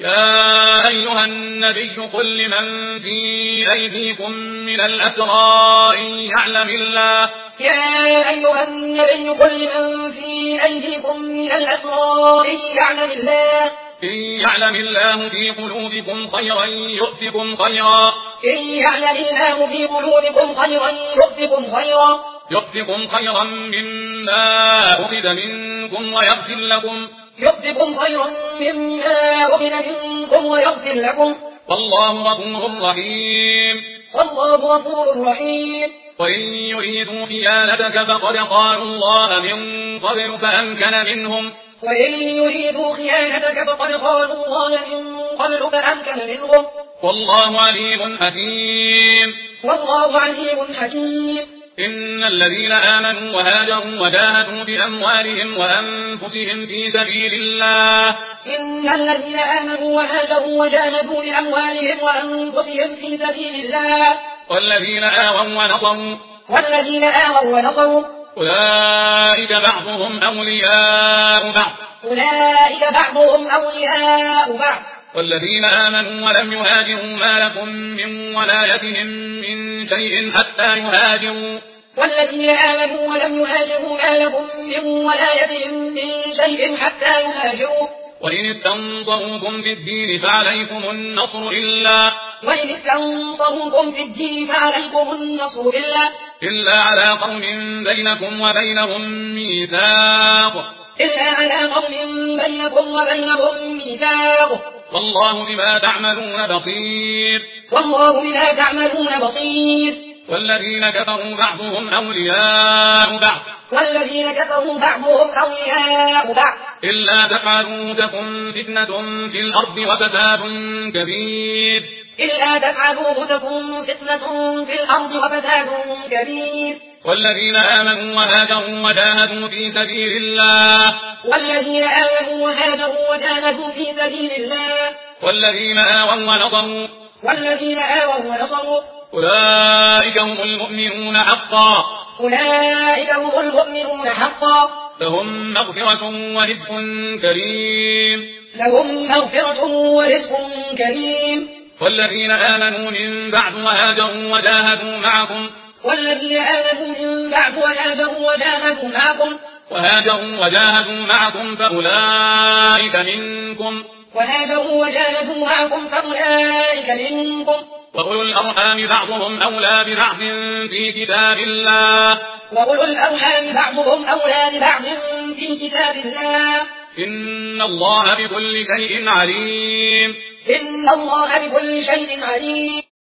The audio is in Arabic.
يا أيها النبي قل لمن في أيديكم من الأسرى إن يعلم الله يا أيها النبي قل لمن في أيديكم من الأسرى إن يعلم الله في قلوبكم خيرا يؤتكم خيرا يؤتكم خيرا مما أخذ منكم ويغفر لكم والله غفور رحيم وإن يريدوا خيانتك فقد خانوا الله من قبل فأمكن منهم والله عليم حكيم إن الذين آمنوا وهاجروا وجاهدوا بأموالهم وأنفسهم في سبيل الله والذين آووا ونصروا أولئك بعضهم أولياء بعض والذين آمنوا ولم يهاجروا ما لكم من ولايتهم من شيء حتى يهاجروا وإن استنصروكم في الدين فعليكم النصر إلا على قوم بينكم وبينهم ميثاق والله بما تعملون بصير والذين كفروا بعضهم أولياء بعض إلا تفعلوا تكن فتنة في الأرض وفساد كبير والذين آمنوا وهاجروا وجاهدوا في سبيل الله والذين آووا ونصروا أولئك هم المؤمنون حقا لهم مغفرة ورزق كريم والذين آمنوا من بعد وهاجروا وجاهدوا معكم فأولئك منكم وأولو الأرحام بعضهم أولى ببعض في كتاب الله إن الله بكل شيء عليم